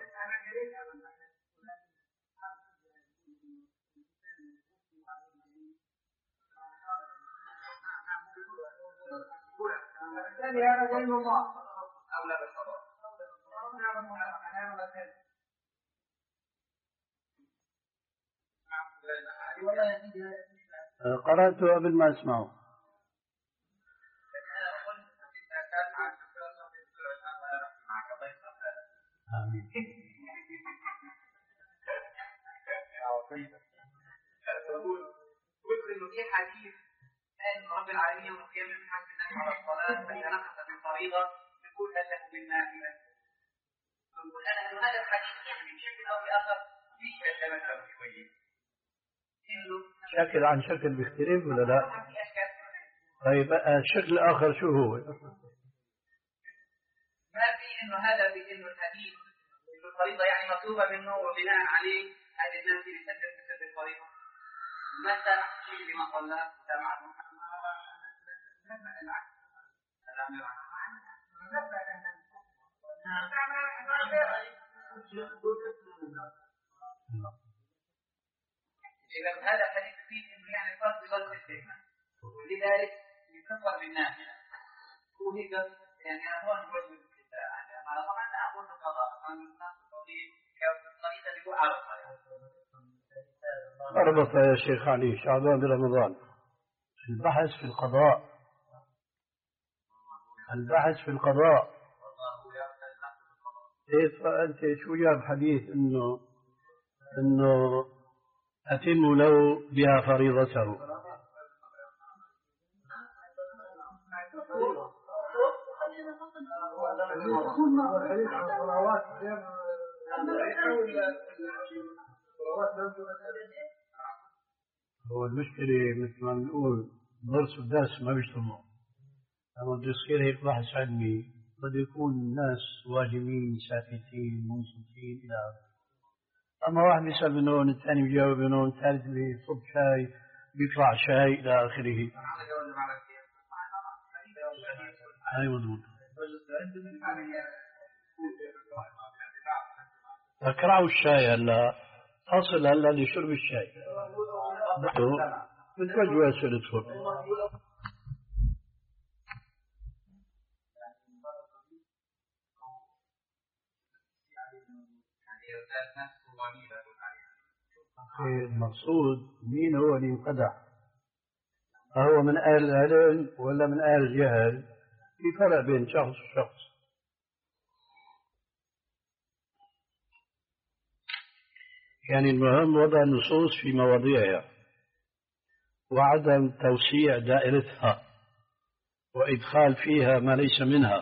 هذا دين الله أولى بالصلاة. قرأته قبل ما أسمعه. آمين. قلت انه في حديث ان رب العالمين يوم القيامه يحاسب الناس على الصلاه فاذا نقص بالفريضه يقول هل له بالنافله. نقول انا انه هذا الحديث يعني بشكل او باخر فيه تمثل شويه. شكل عن شكل بيختلف ولا لا؟ طيب الشكل الاخر شو هو؟ ما في انه هذا بانه الحديث انه الفريضه يعني مطلوبه منه وبناء عليه هذه الناس اللي تسبب الفريضه. متى شيء لما صلى سمعت إذا هذا الحديث فيه إنه يعني فرق بغلط الكلمة ولذلك يكفر بالناس وهيك يعني أنا هون بوجه على طبعا لا أقول بقضاء أنا الناس الطريقة اللي هو عرفها أربط يا شيخ علي شعبان برمضان البحث في القضاء البحث في القضاء إيه فأنت شو جاب حديث إنه إنه أتم له بها فريضته هو المشكلة مثل ما نقول درس الدرس ما بيشتغلوا لما بده يصير هيك بحث علمي بده يكون الناس واجبين ساكتين منصتين إلى آخره. أما واحد بيسأل من هون الثاني بيجاوب من هون الثالث بيصب شاي بيطلع شاي إلى آخره. أي مضبوط. أكرهوا الشاي هلا أصل هلا لشرب الشاي بتوجه يصير يدخل. المقصود مين هو اللي انقدح هو من أهل العلم ولا من أهل الجهل في فرق بين شخص وشخص. يعني المهم وضع النصوص في مواضيعها وعدم توسيع دائرتها وإدخال فيها ما ليس منها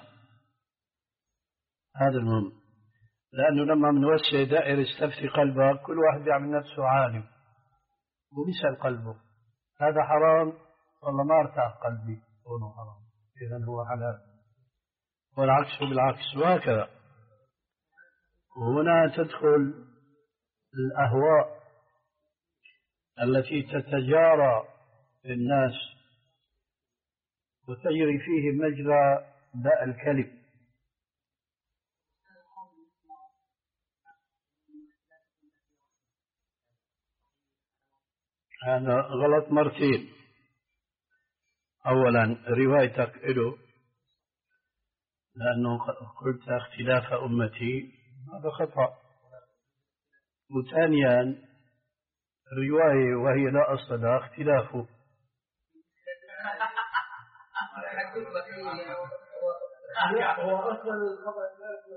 هذا المهم. لأنه لما منوسع دائرة استفتي قلبك كل واحد يعمل نفسه عالم وبيسأل قلبه هذا حرام والله ما ارتاح قلبي هو حرام إذن هو حلال والعكس بالعكس وهكذا. وهنا تدخل الأهواء التي تتجارى في الناس وتجري فيه مجرى داء الكلب. هذا غلط مرتين. أولا روايتك له لأنه قلت اختلاف أمتي هذا خطأ. وثانيا الرواية وهي لا أصل لها اختلافه. هو أصلا الخبر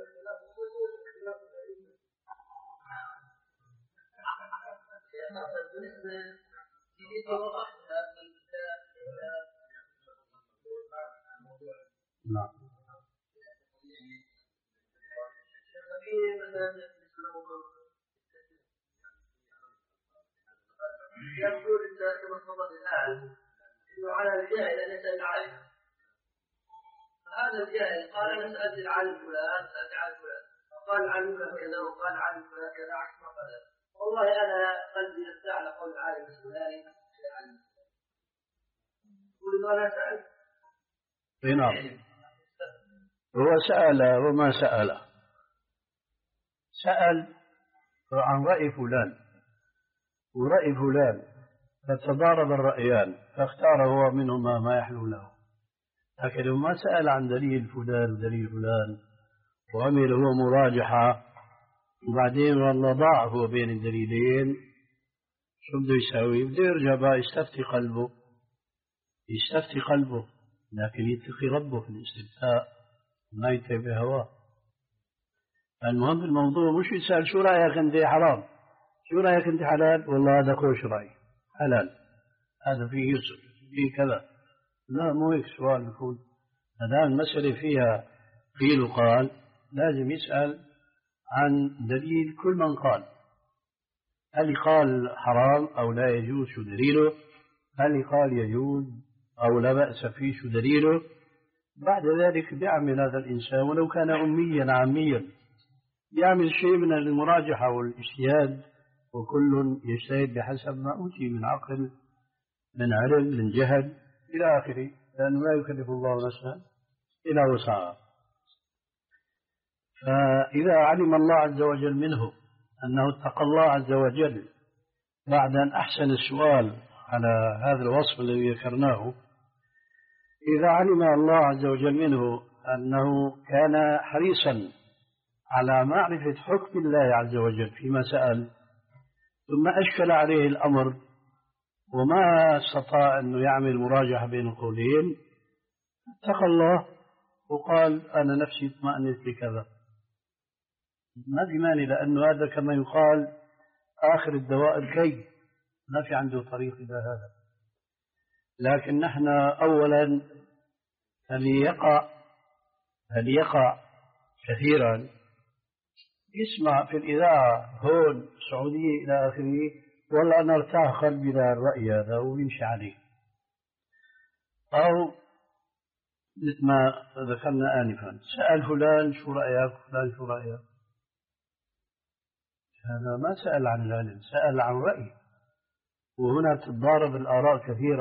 نعم. يقول كما تفضل الآن إنه على الجاهل أن يسأل العالم. هذا الجاهل قال أنا سألت العالم فلان سألت العالم فلان وقال العالم فلان كذا وقال العالم فلان كذا عكس ما قال. والله أنا قلبي يرتاح على قول العالم الفلاني يقول إنه أنا سألت. نعم. هو سأل وما سأل سأل عن رأي فلان ورأي فلان فتضارب الرأيان فاختار هو منهما ما يحلو له. لكن لو ما سأل عن دليل فلان ودليل فلان وعمل هو مراجحة وبعدين والله ضاع هو بين الدليلين شو بده يساوي؟ بده يرجع بقى يستفتي قلبه يستفتي قلبه لكن يتقي ربه في الاستفتاء ما يتبع هواه. المهم الموضوع مش يسأل شو رأيك أنت حرام، شو رأيك أنت حلال، والله هذا خوش رأي حلال، هذا فيه يسر فيه كذا. لا، مو هيك سؤال يكون. هذا المسألة فيها قيل وقال، لازم يسأل عن دليل كل من قال. هل قال حرام أو لا يجوز شو دليله، هل قال يجوز أو لا بأس فيه شو دليله. بعد ذلك بيعمل هذا الإنسان ولو كان أميا عاميا، يعمل شيء من المراجحة والاجتهاد، وكل يجتهد بحسب ما أوتي من عقل من علم من جهل إلى آخره، لأنه لا يكلف الله نفسا إلا وسعها. فإذا علم الله عز وجل منه أنه اتقى الله عز وجل بعد أن أحسن السؤال على هذا الوصف الذي ذكرناه، إذا علم الله عز وجل منه أنه كان حريصا على معرفة حكم الله عز وجل فيما سأل، ثم أشكل عليه الأمر وما استطاع أنه يعمل مراجعة بين القولين، اتقى الله وقال أنا نفسي اطمأنت لكذا، ما في مانع، لأنه هذا كما يقال آخر الدواء الكي، ما في عنده طريق إلى هذا. لكن نحن أولا هل يقع هل يقع كثيرا يسمع في الإذاعة هون السعودية إلى آخره، والله أنا ارتاح قلبي للرأي هذا ويمشي عليه، أو مثل ما ذكرنا آنفا سأل فلان شو رأيك، فلان شو رأيك، هذا ما سأل عن العلم، سأل عن رأي، وهنا تتضارب الآراء كثيرا.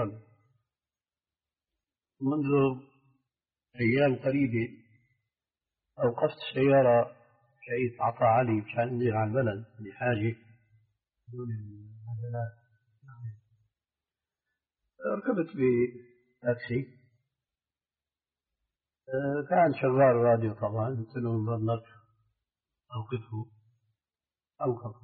منذ أيام قريبة أوقفت السيارة شيء عطا علي مشان أنزل على البلد لحاجة، ركبت بتاكسي، كان شغال راديو طبعا، قلت له من فضلك أوقفه، أوقفه.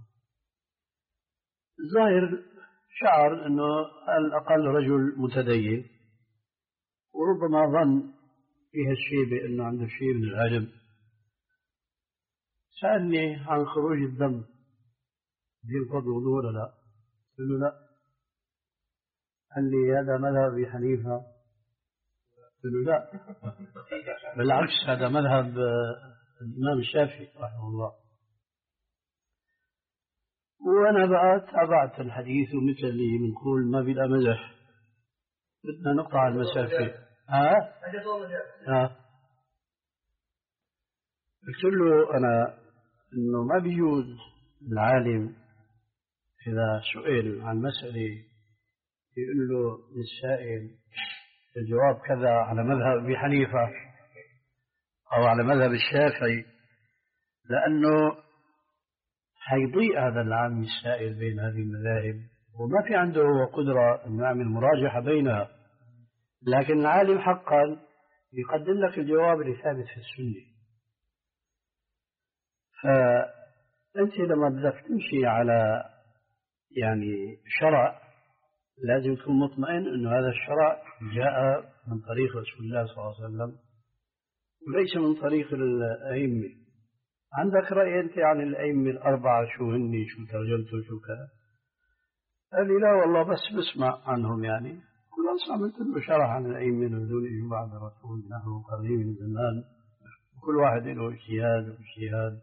الظاهر شعر أنه على الأقل رجل متدين، وربما ظن فيها الشيء بأنه عنده شيء من العلم. سألني عن خروج الدم ينقض الوضوء ولا لا؟ قلت له لا. قال لي هذا مذهب أبي حنيفة؟ قلت له لا، بالعكس هذا مذهب الإمام الشافعي رحمه الله. وأنا بقى تابعت الحديث، ومثل اللي بنقول ما بلا مزح، بدنا نقطع المسافة. ها؟ ها؟ قلت له أنا إنه ما بيجوز العالم إذا سئل عن مسألة يقول له للسائل الجواب كذا على مذهب أبي حنيفة أو على مذهب الشافعي، لأنه حيضيء هذا العام السائل بين هذه المذاهب، وما في عنده قدرة أن يعمل مراجحة بينها. لكن العالم حقا يقدم لك الجواب اللي ثابت في السنة. فأنت لما بدك تمشي على يعني شرع لازم تكون مطمئن أنه هذا الشرع جاء من طريق رسول الله صلى الله عليه وسلم وليس من طريق الأئمة. عندك رأي أنت عن الأئمة الأربعة شو هني، شو ترجمته، شو كذا؟ قال لي لا والله بس بسمع عنهم، يعني خلاص عملت له شرح عن الأئمة هذول إجوا بعد الرسول نحو قريب من زمان، وكل واحد له اجتهاد واجتهاد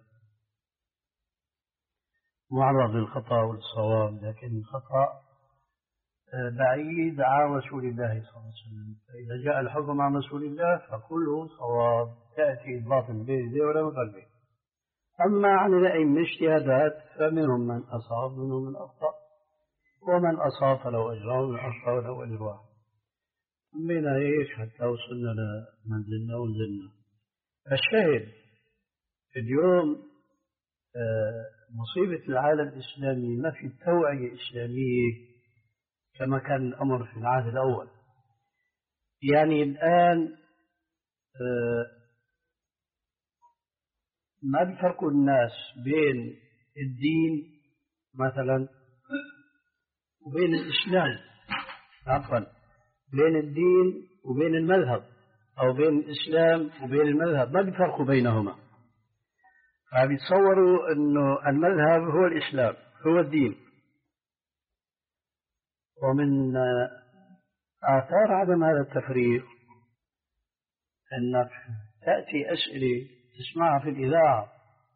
معرض للخطأ والصواب، لكن الخطأ بعيد عن رسول الله صلى الله عليه وسلم. فإذا جاء الحكم عن رسول الله فكله صواب، تأتي الباطل بين يديه ولا من قلبه. أما عن الأئمة اجتهادات فمنهم من أصاب منهم من أخطأ، ومن أصاب فلو أجره ومن أخطأ ولو أجره. من هيك حتى وصلنا لمنزلنا ونزلنا. الشاهد اليوم مصيبة العالم الإسلامي ما في توعية إسلامية كما كان الأمر في العهد الأول. يعني الآن ما بيفرقوا الناس بين الدين مثلا وبين الإسلام، عفوا بين الدين وبين المذهب، أو بين الإسلام وبين المذهب، ما بيفرقوا بينهما. فبيتصوروا أنه المذهب هو الإسلام هو الدين. ومن آثار عدم هذا التفريق أنك تأتي أسئلة تسمعها في الإذاعة: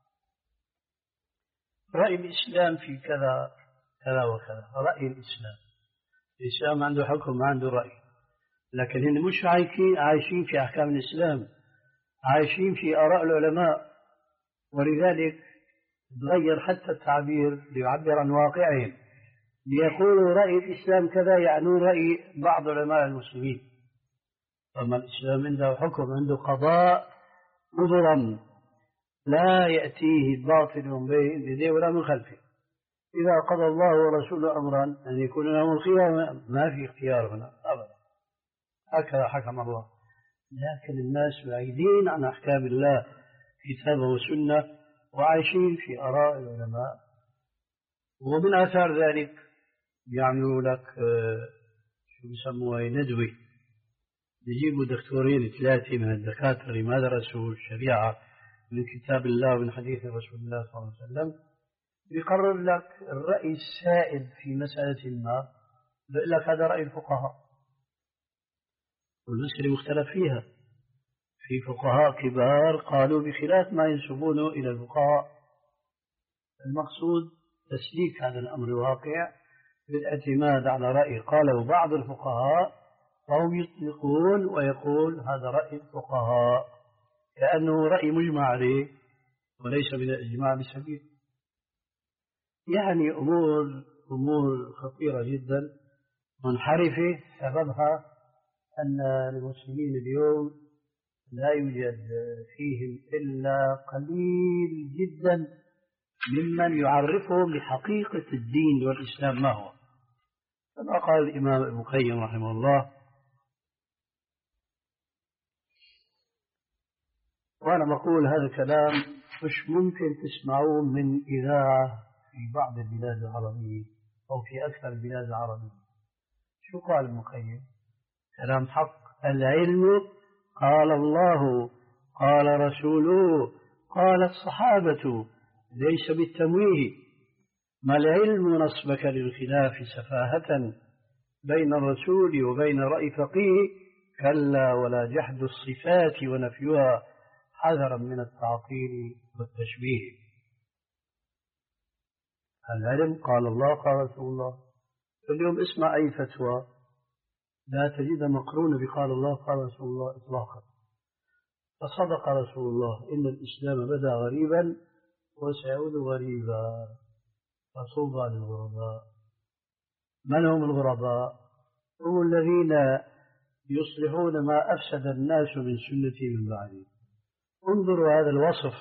رأي الإسلام في كذا كذا وكذا. رأي الإسلام، الإسلام عنده حكم ما عنده رأي، لكن هم مش عايشين في أحكام الإسلام، عايشين في آراء العلماء، ولذلك تغير حتى التعبير ليعبر عن واقعهم، ليقولوا رأي الإسلام كذا يعنون رأي بعض علماء المسلمين. أما الإسلام عنده حكم، عنده قضاء مبرم لا يأتيه الباطل من بين يديه ولا من خلفه. إذا قضى الله ورسوله أمرا أن يكون لهم الخيار ما في اختيار هنا أبدا، هكذا حكم الله. لكن الناس بعيدين عن أحكام الله كتابه وسنة، وعايشين في آراء العلماء. ومن آثار ذلك يعملوا لك شو بيسموها ندوة، يجيبوا دكتورين ثلاثة من الدكاترة اللي ما درسوا الشريعة من كتاب الله ومن حديث رسول الله صلى الله عليه وسلم، يقرر لك الرأي السائد في مسألة ما، بيقول لك هذا رأي الفقهاء والمسألة مختلف فيها. في فقهاء كبار قالوا بخلاف ما ينسبونه إلى الفقهاء. المقصود تسليك هذا الأمر الواقع بالاعتماد على رأي قاله بعض الفقهاء، فهم يطلقون ويقول هذا رأي الفقهاء كأنه رأي مجمع عليه وليس من الإجماع بسبيل. يعني أمور أمور خطيرة جدا منحرفة، سببها أن المسلمين اليوم لا يوجد فيهم إلا قليل جدا ممن يعرفهم بحقيقة الدين والإسلام ما هو. كما قال الإمام ابن القيم رحمه الله، وأنا بقول هذا الكلام مش ممكن تسمعوه من إذاعة في بعض البلاد العربية أو في أكثر البلاد العربية. شو قال ابن القيم؟ كلام حق. العلم قال الله قال رسوله قال الصحابة، ليس بالتمويه. ما العلم نصبك للخلاف سفاهة بين الرسول وبين رأي فقيه، كلا ولا جحد الصفات ونفيها حذرا من التعطيل والتشبيه. العلم قال الله قال رسول الله. اليوم اسمع أي فتوى لا تجد مقرونة بقال الله قال رسول الله إطلاقا. فصدق رسول الله إن الإسلام بدأ غريبا وسيعود غريبا، فطوبى للغرباء. من هم الغرباء؟ هم الذين يصلحون ما أفسد الناس من سنتي من بعدي. انظروا هذا الوصف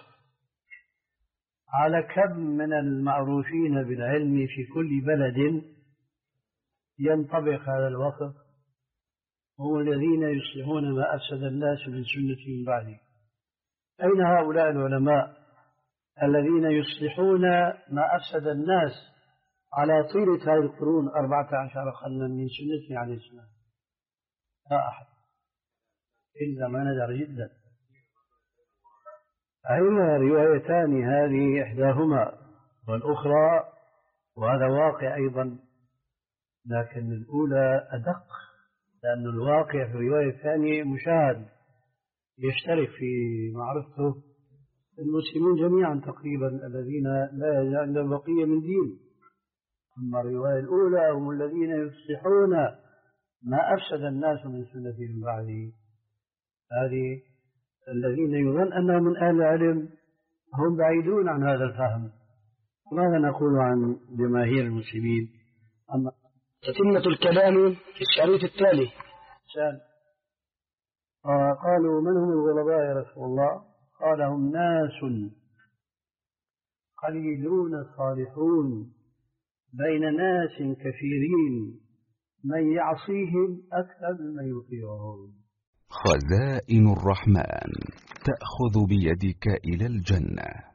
على كم من المعروفين بالعلم في كل بلد ينطبق هذا الوصف. هم الذين يصلحون ما أفسد الناس من سنتي من بعدي. أين هؤلاء العلماء الذين يصلحون ما أفسد الناس على طيلة هذه القرون أربعة عشر قرنا من سنته عليه السلام؟ لا أحد، إلا ما ندر جدا. أيما روايتان، هذه إحداهما والأخرى، وهذا واقع أيضا، لكن الأولى أدق، لأن الواقع في الرواية الثانية مشاهد يشترك في معرفته المسلمون جميعا تقريبا الذين لا يزال عندهم بقية من دين. أما الرواية الأولى هم الذين يصلحون ما أفسد الناس من سنة من بعده. هذه الذين يظن أنهم من أهل العلم هم بعيدون عن هذا الفهم. ماذا نقول عن جماهير المسلمين؟ أما تتمة الكلام في الشريط التالي. قالوا من هم الغرباء يا رسول الله؟ قال هم ناس قليلون صالحون بين ناس كثيرين من يعصيهم أكثر من يطيعهم. خزائن الرحمن تأخذ بيدك إلى الجنة.